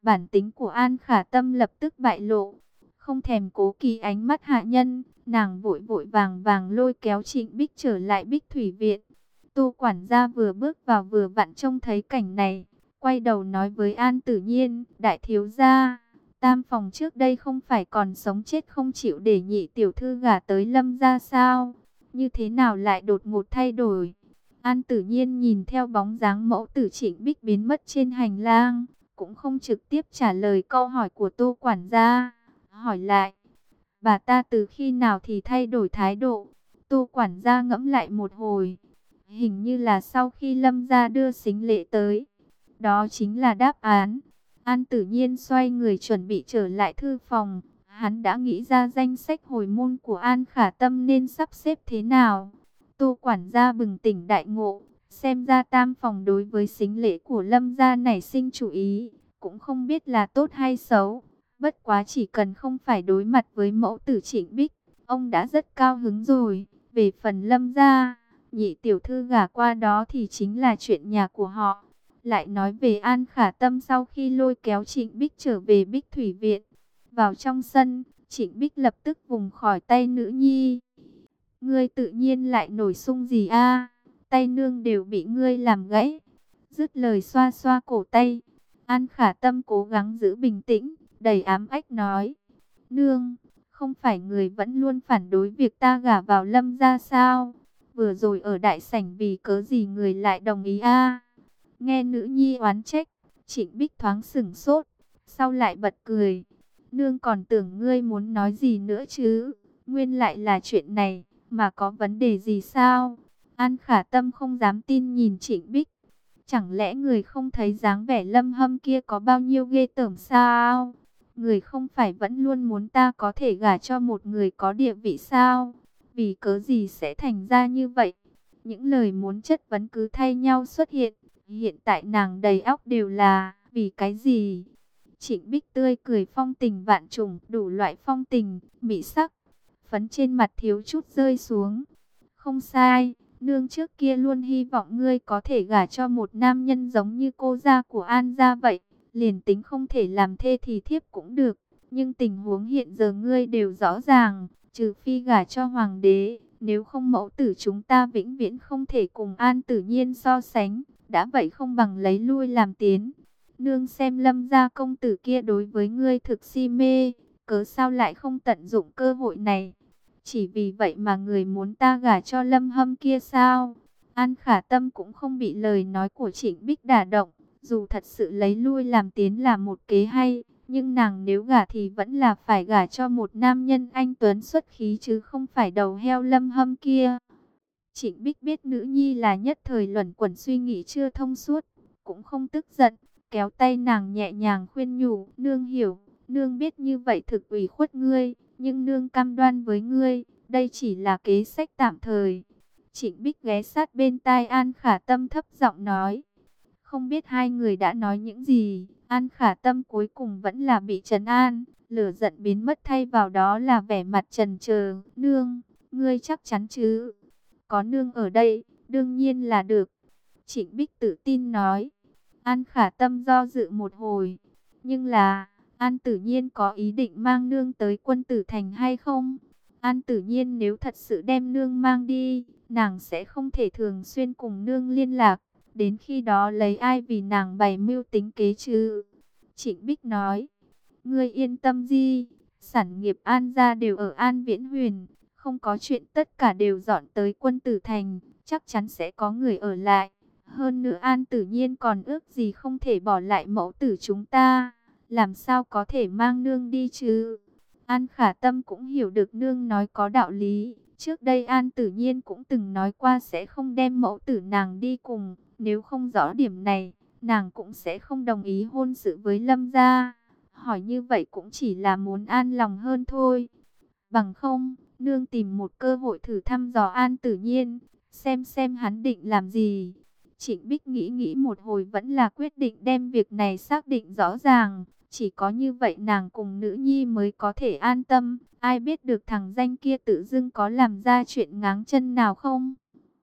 Bản tính của An Khả Tâm lập tức bại lộ, không thèm cố kỵ ánh mắt hạ nhân, nàng vội vội vàng vàng lôi kéo Trịnh Bích trở lại Bích Thủy Viện. Tô quản gia vừa bước vào vừa vặn trông thấy cảnh này, quay đầu nói với An Tử Nhiên, đại thiếu gia, Tam phòng trước đây không phải còn sống chết không chịu để nhị tiểu thư gả tới Lâm gia sao? Như thế nào lại đột ngột thay đổi? An Tử Nhiên nhìn theo bóng dáng mẫu tử Trịnh Bích biến mất trên hành lang, cũng không trực tiếp trả lời câu hỏi của Tô quản gia, hỏi lại, bà ta từ khi nào thì thay đổi thái độ? Tô quản gia ngẫm lại một hồi, hình như là sau khi Lâm gia đưa sính lễ tới. Đó chính là đáp án. An Tử Nhiên xoay người chuẩn bị trở lại thư phòng. Hắn đã nghĩ ra danh sách hồi môn của An Khả Tâm nên sắp xếp thế nào. Tô quản gia bừng tỉnh đại ngộ, xem ra Tam phòng đối với sính lễ của Lâm gia nảy sinh chủ ý, cũng không biết là tốt hay xấu. Bất quá chỉ cần không phải đối mặt với mẫu tử Trịnh Bích, ông đã rất cao hứng rồi. Về phần Lâm gia, nhị tiểu thư gả qua đó thì chính là chuyện nhà của họ. Lại nói về An Khả Tâm sau khi lôi kéo Trịnh Bích trở về Bích Thủy Viện. Vào trong sân, Trịnh Bích lập tức vùng khỏi tay nữ nhi. Ngươi tự nhiên lại nổi sung gì a? Tay nương đều bị ngươi làm gãy. Dứt lời xoa xoa cổ tay. An Khả Tâm cố gắng giữ bình tĩnh, đầy ám ách nói. Nương, không phải người vẫn luôn phản đối việc ta gả vào Lâm gia sao? Vừa rồi ở đại sảnh vì cớ gì người lại đồng ý a? Nghe nữ nhi oán trách, Trịnh Bích thoáng sửng sốt, sau lại bật cười. Nương còn tưởng ngươi muốn nói gì nữa chứ, nguyên lại là chuyện này, mà có vấn đề gì sao? An Khả Tâm không dám tin nhìn Trịnh Bích. Chẳng lẽ người không thấy dáng vẻ Lâm Hâm kia có bao nhiêu ghê tởm sao? Người không phải vẫn luôn muốn ta có thể gả cho một người có địa vị sao? Vì cớ gì sẽ thành ra như vậy? Những lời muốn chất vấn cứ thay nhau xuất hiện. Hiện tại nàng đầy óc đều là vì cái gì? Trịnh Bích tươi cười phong tình vạn trùng, đủ loại phong tình, mỹ sắc. Phấn trên mặt thiếu chút rơi xuống. Không sai, nương trước kia luôn hy vọng ngươi có thể gả cho một nam nhân giống như cô gia của An gia vậy. Liền tính không thể làm thê thì thiếp cũng được. Nhưng tình huống hiện giờ ngươi đều rõ ràng, trừ phi gả cho hoàng đế. Nếu không mẫu tử chúng ta vĩnh viễn không thể cùng An Tử Nhiên so sánh. Đã vậy không bằng lấy lui làm tiến. Nương xem Lâm gia công tử kia đối với ngươi thực si mê, cớ sao lại không tận dụng cơ hội này? Chỉ vì vậy mà người muốn ta gả cho Lâm Hâm kia sao? An Khả Tâm cũng không bị lời nói của Trịnh Bích đả động. Dù thật sự lấy lui làm tiến là một kế hay, nhưng nàng nếu gả thì vẫn là phải gả cho một nam nhân anh tuấn xuất khí chứ không phải đầu heo Lâm Hâm kia. Trịnh Bích biết nữ nhi là nhất thời luẩn quẩn suy nghĩ chưa thông suốt, cũng không tức giận, kéo tay nàng nhẹ nhàng khuyên nhủ, nương hiểu, nương biết như vậy thực ủy khuất ngươi, nhưng nương cam đoan với ngươi, đây chỉ là kế sách tạm thời. Trịnh Bích ghé sát bên tai An Khả Tâm thấp giọng nói, không biết hai người đã nói những gì, An Khả Tâm cuối cùng vẫn là bị trấn an, lửa giận biến mất thay vào đó là vẻ mặt trần chờ, nương, ngươi chắc chắn chứ? Có nương ở đây, đương nhiên là được. Trịnh Bích tự tin nói. An Khả Tâm do dự một hồi. Nhưng là, An Tử Nhiên có ý định mang nương tới Quân Tử Thành hay không? An Tử Nhiên nếu thật sự đem nương mang đi, nàng sẽ không thể thường xuyên cùng nương liên lạc. Đến khi đó lấy ai vì nàng bày mưu tính kế chứ? Trịnh Bích nói. Ngươi yên tâm đi, sản nghiệp An gia đều ở An Viễn Huyền. Không có chuyện tất cả đều dọn tới Quân Tử Thành, chắc chắn sẽ có người ở lại. Hơn nữa An Tử Nhiên còn ước gì không thể bỏ lại mẫu tử chúng ta, làm sao có thể mang nương đi chứ? An Khả Tâm cũng hiểu được nương nói có đạo lý. Trước đây An Tử Nhiên cũng từng nói qua sẽ không đem mẫu tử nàng đi cùng. Nếu không rõ điểm này, nàng cũng sẽ không đồng ý hôn sự với Lâm gia. Hỏi như vậy cũng chỉ là muốn an lòng hơn thôi. Bằng không, nương tìm một cơ hội thử thăm dò An Tử Nhiên, xem hắn định làm gì. Trịnh Bích nghĩ một hồi vẫn là quyết định đem việc này xác định rõ ràng. Chỉ có như vậy nàng cùng nữ nhi mới có thể an tâm. Ai biết được thằng danh kia tự dưng có làm ra chuyện ngáng chân nào không?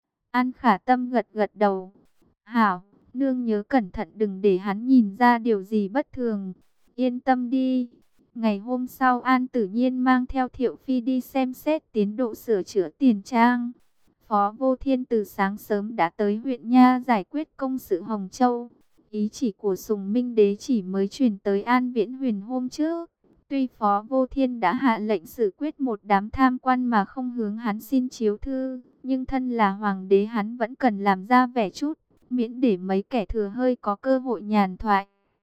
An Khả Tâm gật gật đầu. Hảo, nương nhớ cẩn thận đừng để hắn nhìn ra điều gì bất thường. Yên tâm đi. Ngày hôm sau An Tử Nhiên mang theo Thiệu Phi đi xem xét tiến độ sửa chữa tiền trang. Phó Vô Thiên từ sáng sớm đã tới huyện Nha giải quyết công sự Hồng Châu. Ý chỉ của Sùng Minh Đế chỉ mới truyền tới An Viễn Huyền hôm trước. Tuy Phó Vô Thiên đã hạ lệnh xử quyết một đám tham quan mà không hướng hắn xin chiếu thư, nhưng thân là hoàng đế hắn vẫn cần làm ra vẻ chút, miễn để mấy kẻ thừa hơi có cơ hội nhàn thoại.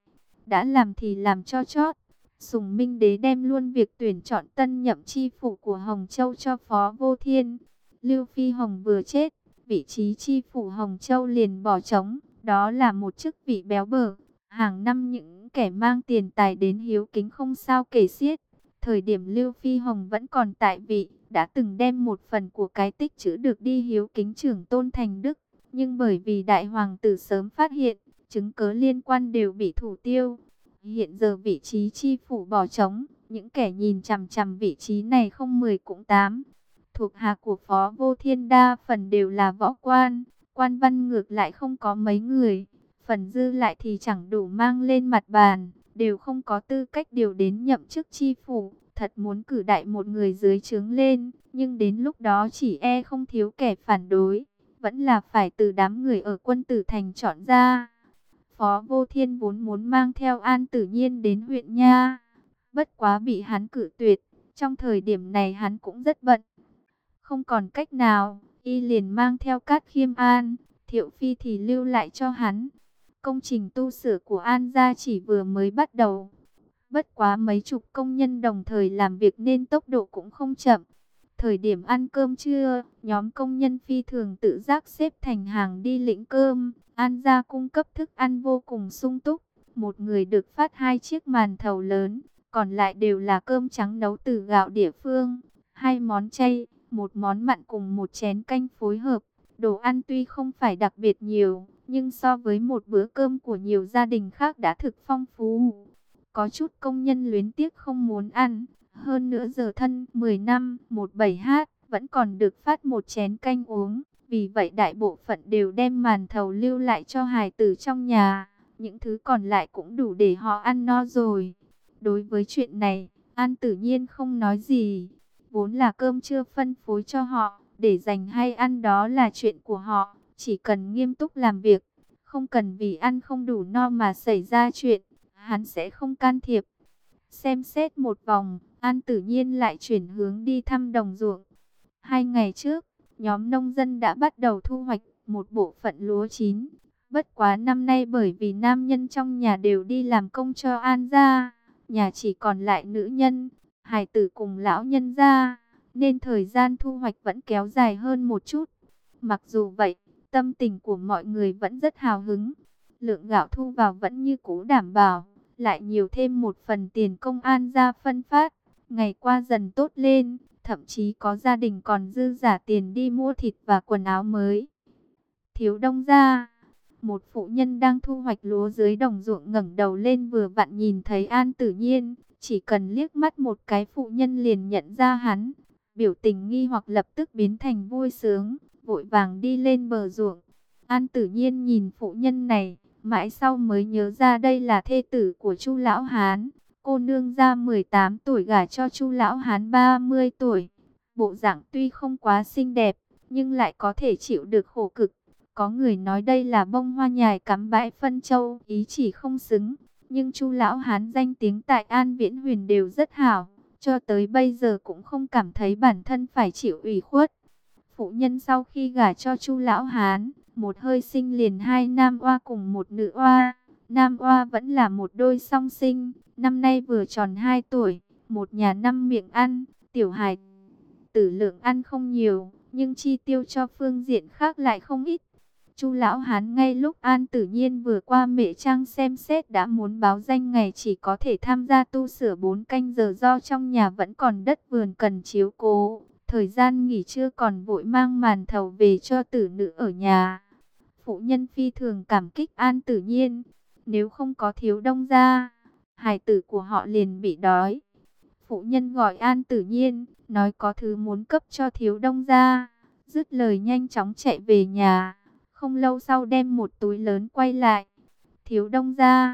Đã làm thì làm cho chót. Sùng Minh Đế đem luôn việc tuyển chọn tân nhậm chi phủ của Hồng Châu cho Phó Vô Thiên. Lưu Phi Hồng vừa chết, vị trí chi phủ Hồng Châu liền bỏ trống. Đó là một chức vị béo bở. Hàng năm những kẻ mang tiền tài đến hiếu kính không sao kể xiết. Thời điểm Lưu Phi Hồng vẫn còn tại vị, đã từng đem một phần của cái tích trữ được đi hiếu kính trưởng tôn thành đức. Nhưng bởi vì đại hoàng tử sớm phát hiện, chứng cớ liên quan đều bị thủ tiêu. Hiện giờ vị trí chi phủ bỏ trống, những kẻ nhìn chằm chằm vị trí này không 10 cũng 8. Thuộc hạ của Phó Vô Thiên đa phần đều là võ quan, quan văn ngược lại không có mấy người. Phần dư lại thì chẳng đủ mang lên mặt bàn, đều không có tư cách điều đến nhậm chức chi phủ. Thật muốn cử đại một người dưới trướng lên, nhưng đến lúc đó chỉ e không thiếu kẻ phản đối. Vẫn là phải từ đám người ở Quân Tử Thành chọn ra. Phó Vô Thiên vốn muốn mang theo An Tử Nhiên đến huyện Nha, bất quá bị hắn cự tuyệt. Trong thời điểm này hắn cũng rất bận, không còn cách nào, y liền mang theo Cát Khiêm An, Thiệu Phi thì lưu lại cho hắn. Công trình tu sửa của An gia chỉ vừa mới bắt đầu, bất quá mấy chục công nhân đồng thời làm việc nên tốc độ cũng không chậm. Thời điểm ăn cơm trưa, nhóm công nhân phi thường tự giác xếp thành hàng đi lĩnh cơm. An gia cung cấp thức ăn vô cùng sung túc. Một người được phát 2 chiếc màn thầu lớn, còn lại đều là cơm trắng nấu từ gạo địa phương. 2 món chay, 1 món mặn cùng 1 chén canh phối hợp. Đồ ăn tuy không phải đặc biệt nhiều, nhưng so với một bữa cơm của nhiều gia đình khác đã thực phong phú. Có chút công nhân luyến tiếc không muốn ăn. Hơn nữa giờ thân 10 năm 17h vẫn còn được phát 1 chén canh uống. Vì vậy đại bộ phận đều đem màn thầu lưu lại cho hài tử trong nhà. Những thứ còn lại cũng đủ để họ ăn no rồi. Đối với chuyện này, An Tử Nhiên không nói gì. Vốn là cơm chưa phân phối cho họ, để dành hay ăn đó là chuyện của họ. Chỉ cần nghiêm túc làm việc, không cần vì ăn không đủ no mà xảy ra chuyện, hắn sẽ không can thiệp. Xem xét một vòng, An Tử Nhiên lại chuyển hướng đi thăm đồng ruộng. 2 ngày trước, nhóm nông dân đã bắt đầu thu hoạch một bộ phận lúa chín. Bất quá năm nay bởi vì nam nhân trong nhà đều đi làm công cho An gia, nhà chỉ còn lại nữ nhân, hài tử cùng lão nhân gia, nên thời gian thu hoạch vẫn kéo dài hơn một chút. Mặc dù vậy, tâm tình của mọi người vẫn rất hào hứng. Lượng gạo thu vào vẫn như cũ đảm bảo, lại nhiều thêm một phần tiền công An gia phân phát. Ngày qua dần tốt lên, thậm chí có gia đình còn dư giả tiền đi mua thịt và quần áo mới. Thiếu Đông gia, một phụ nhân đang thu hoạch lúa dưới đồng ruộng ngẩng đầu lên vừa vặn nhìn thấy An Tử Nhiên, chỉ cần liếc mắt một cái phụ nhân liền nhận ra hắn. Biểu tình nghi hoặc lập tức biến thành vui sướng, vội vàng đi lên bờ ruộng. An Tử Nhiên nhìn phụ nhân này, mãi sau mới nhớ ra đây là thê tử của Chu lão hán. Cô nương ra 18 tuổi gả cho Chu lão hán 30 tuổi. Bộ dạng tuy không quá xinh đẹp, nhưng lại có thể chịu được khổ cực. Có người nói đây là bông hoa nhài cắm bãi phân châu, ý chỉ không xứng. Nhưng Chu lão hán danh tiếng tại An Viễn Huyền đều rất hảo, cho tới bây giờ cũng không cảm thấy bản thân phải chịu ủy khuất. Phụ nhân sau khi gả cho Chu lão hán, một hơi sinh liền 2 nam oa cùng 1 nữ oa. Nam oa vẫn là một đôi song sinh, năm nay vừa tròn 2 tuổi, một nhà 5 miệng ăn. Tiểu hài tử lượng ăn không nhiều, nhưng chi tiêu cho phương diện khác lại không ít. Chu lão hán ngay lúc An Tử Nhiên vừa qua Mễ Trang xem xét đã muốn báo danh ngày chỉ có thể tham gia tu sửa 4 canh giờ do trong nhà vẫn còn đất vườn cần chiếu cố. Thời gian nghỉ trưa còn vội mang màn thầu về cho tử nữ ở nhà. Phụ nhân phi thường cảm kích An Tử Nhiên. Nếu không có Thiếu Đông gia, hài tử của họ liền bị đói. Phụ nhân gọi An Tử Nhiên, nói có thứ muốn cấp cho Thiếu Đông gia. Dứt lời nhanh chóng chạy về nhà. Không lâu sau đem một túi lớn quay lại. Thiếu Đông gia,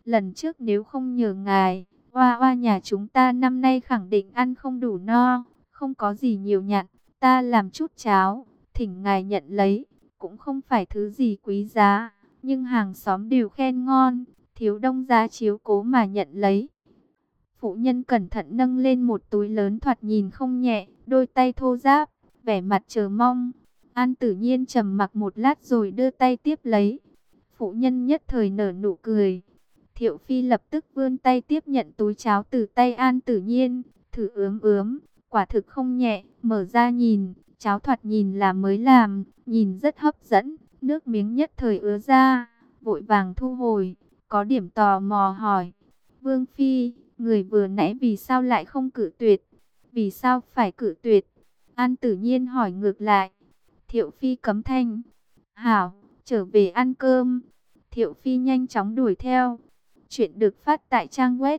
lần trước nếu không nhờ ngài, oa oa nhà chúng ta năm nay khẳng định ăn không đủ no, không có gì nhiều nhặn, ta làm chút cháo, thỉnh ngài nhận lấy, cũng không phải thứ gì quý giá, nhưng hàng xóm đều khen ngon, thiếu đông gia chiếu cố mà nhận lấy. Phụ nhân cẩn thận nâng lên một túi lớn thoạt nhìn không nhẹ, đôi tay thô ráp, vẻ mặt chờ mong. An Tử Nhiên trầm mặc một lát rồi đưa tay tiếp lấy. Phụ nhân nhất thời nở nụ cười. Thiệu Phi lập tức vươn tay tiếp nhận túi cháo từ tay An Tử Nhiên, thử ướm ướm, quả thực không nhẹ, mở ra nhìn, cháo thoạt nhìn là mới làm, nhìn rất hấp dẫn, nước miếng nhất thời ứa ra, vội vàng thu hồi, có điểm tò mò hỏi. Vương Phi, người vừa nãy vì sao lại không cự tuyệt? Vì sao phải cự tuyệt? An Tử Nhiên hỏi ngược lại. Thiệu Phi cấm thanh. Hảo, trở về ăn cơm. Thiệu Phi nhanh chóng đuổi theo. Chuyện được phát tại trang web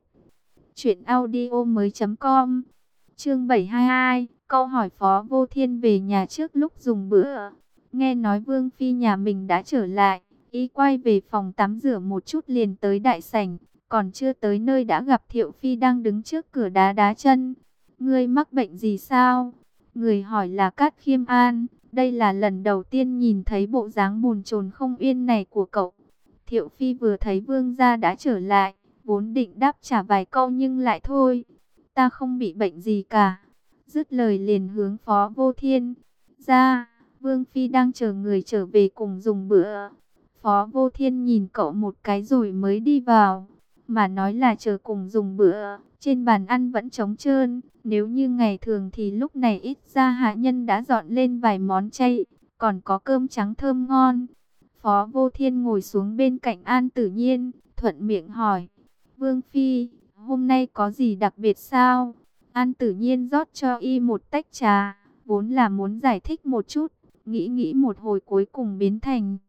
truyệnaudiomoi.com. Chương 722, câu hỏi Phó Vô Thiên về nhà trước lúc dùng bữa. Nghe nói Vương Phi nhà mình đã trở lại, y quay về phòng tắm rửa một chút liền tới đại sảnh, còn chưa tới nơi đã gặp Thiệu Phi đang đứng trước cửa đá đá chân. Ngươi mắc bệnh gì sao? Người hỏi là Cát Khiêm An. Đây là lần đầu tiên nhìn thấy bộ dáng bồn chồn không yên này của cậu. Thiệu Phi vừa thấy Vương gia đã trở lại, vốn định đáp trả vài câu nhưng lại thôi. Ta không bị bệnh gì cả. Dứt lời liền hướng Phó Vô Thiên ra. Vương Phi đang chờ người trở về cùng dùng bữa. Phó Vô Thiên nhìn cậu một cái rồi mới đi vào. Mà nói là chờ cùng dùng bữa, trên bàn ăn vẫn trống trơn. Nếu như ngày thường thì lúc này ít ra hạ nhân đã dọn lên vài món chay, còn có cơm trắng thơm ngon. Phó Vô Thiên ngồi xuống bên cạnh An Tử Nhiên, thuận miệng hỏi. Vương Phi, hôm nay có gì đặc biệt sao? An Tử Nhiên rót cho y một tách trà, vốn là muốn giải thích một chút, nghĩ một hồi cuối cùng biến thành.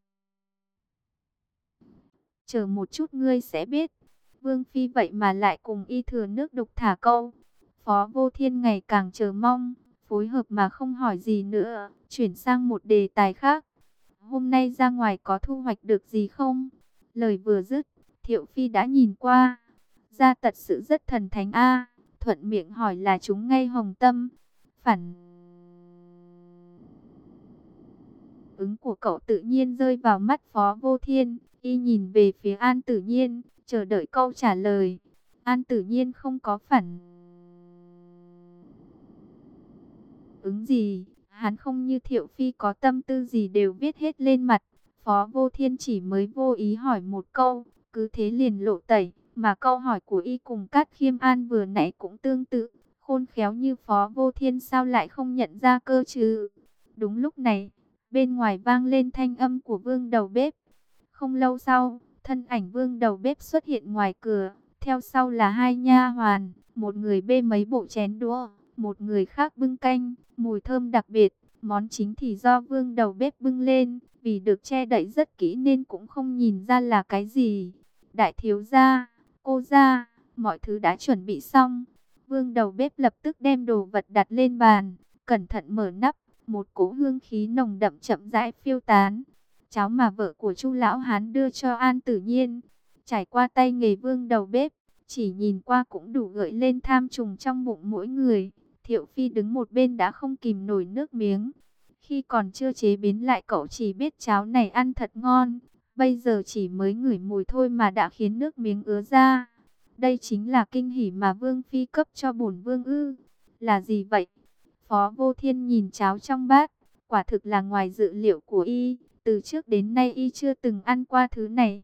Chờ một chút ngươi sẽ biết. Vương Phi vậy mà lại cùng y thừa nước đục thả câu. Phó Vô Thiên ngày càng chờ mong, phối hợp mà không hỏi gì nữa, chuyển sang một đề tài khác. Hôm nay ra ngoài có thu hoạch được gì không? Lời vừa dứt, Thiệu Phi đã nhìn qua. Ra thật sự rất thần thánh a. Thuận miệng hỏi là chúng ngay hồng tâm. Phản ứng của cậu tự nhiên rơi vào mắt Phó Vô Thiên. Y nhìn về phía An Tử Nhiên, chờ đợi câu trả lời. An Tử Nhiên không có phản ứng gì. Hắn không như Thiệu Phi có tâm tư gì đều viết hết lên mặt. Phó Vô Thiên chỉ mới vô ý hỏi một câu, cứ thế liền lộ tẩy. Mà câu hỏi của y cùng Cát Khiêm An vừa nãy cũng tương tự. Khôn khéo như Phó Vô Thiên sao lại không nhận ra cơ chứ? Đúng lúc này, bên ngoài vang lên thanh âm của Vương đầu bếp. Không lâu sau, thân ảnh Vương đầu bếp xuất hiện ngoài cửa. Theo sau là hai nha hoàn, một người bê mấy bộ chén đũa, một người khác bưng canh, mùi thơm đặc biệt. Món chính thì do Vương đầu bếp bưng lên, vì được che đậy rất kỹ nên cũng không nhìn ra là cái gì. Đại thiếu gia, cô gia, mọi thứ đã chuẩn bị xong. Vương đầu bếp lập tức đem đồ vật đặt lên bàn, cẩn thận mở nắp, một cỗ hương khí nồng đậm chậm rãi phiêu tán. Cháo mà vợ của Chu lão hán đưa cho An Tử Nhiên, trải qua tay nghề Vương đầu bếp, chỉ nhìn qua cũng đủ gợi lên tham trùng trong bụng mỗi người. Thiệu Phi đứng một bên đã không kìm nổi nước miếng. Khi còn chưa chế biến lại cậu chỉ biết cháo này ăn thật ngon, bây giờ chỉ mới ngửi mùi thôi mà đã khiến nước miếng ứa ra. Đây chính là kinh hỉ mà Vương Phi cấp cho bổn Vương ư? Là gì vậy? Phó Vô Thiên nhìn cháo trong bát, quả thực là ngoài dự liệu của y. Từ trước đến nay y chưa từng ăn qua thứ này.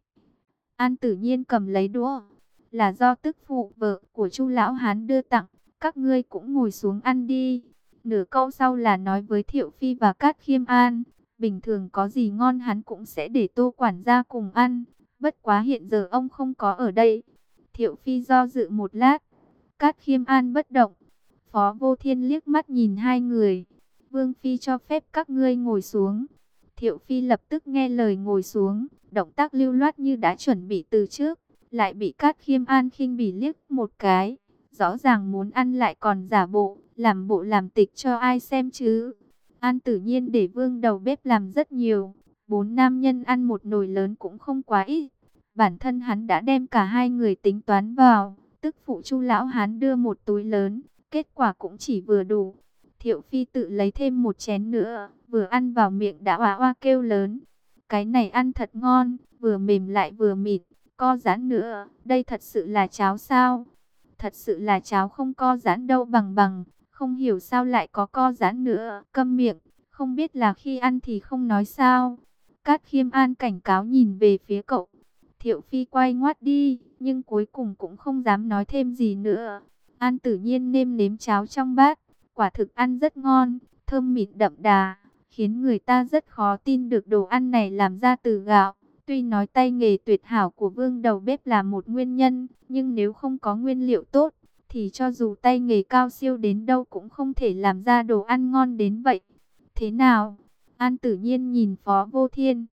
An Tử Nhiên cầm lấy đũa, là do tức phụ vợ của Chu lão hán đưa tặng, các ngươi cũng ngồi xuống ăn đi. Nửa câu sau là nói với Thiệu Phi và Cát Khiêm An, bình thường có gì ngon hắn cũng sẽ để Tô quản gia cùng ăn, bất quá hiện giờ ông không có ở đây. Thiệu Phi do dự một lát, Cát Khiêm An bất động. Phó Vô Thiên liếc mắt nhìn hai người. Vương Phi cho phép các ngươi ngồi xuống. Thiệu Phi lập tức nghe lời ngồi xuống, động tác lưu loát như đã chuẩn bị từ trước, lại bị Cát Khiêm An khinh bỉ liếc một cái. Rõ ràng muốn ăn lại còn giả bộ, làm bộ làm tịch cho ai xem chứ. An Tử Nhiên để Vương đầu bếp làm rất nhiều, 4 nam nhân ăn một nồi lớn cũng không quá ít. Bản thân hắn đã đem cả hai người tính toán vào, tức phụ Chu lão hán đưa một túi lớn, kết quả cũng chỉ vừa đủ. Thiệu Phi tự lấy thêm một chén nữa, vừa ăn vào miệng đã oa oa kêu lớn. Cái này ăn thật ngon, vừa mềm lại vừa mịn, co giãn nữa, đây thật sự là cháo sao? Thật sự là cháo không co giãn đâu bằng bằng, không hiểu sao lại có co giãn nữa, câm miệng, không biết là khi ăn thì không nói sao. Cát Khiêm An cảnh cáo nhìn về phía cậu. Thiệu Phi quay ngoắt đi, nhưng cuối cùng cũng không dám nói thêm gì nữa. An Tử Nhiên nêm nếm cháo trong bát, quả thực ăn rất ngon, thơm mịn đậm đà, khiến người ta rất khó tin được đồ ăn này làm ra từ gạo. Tuy nói tay nghề tuyệt hảo của Vương đầu bếp là một nguyên nhân, nhưng nếu không có nguyên liệu tốt, thì cho dù tay nghề cao siêu đến đâu cũng không thể làm ra đồ ăn ngon đến vậy. Thế nào? An Tử Nhiên nhìn Phó Vô Thiên.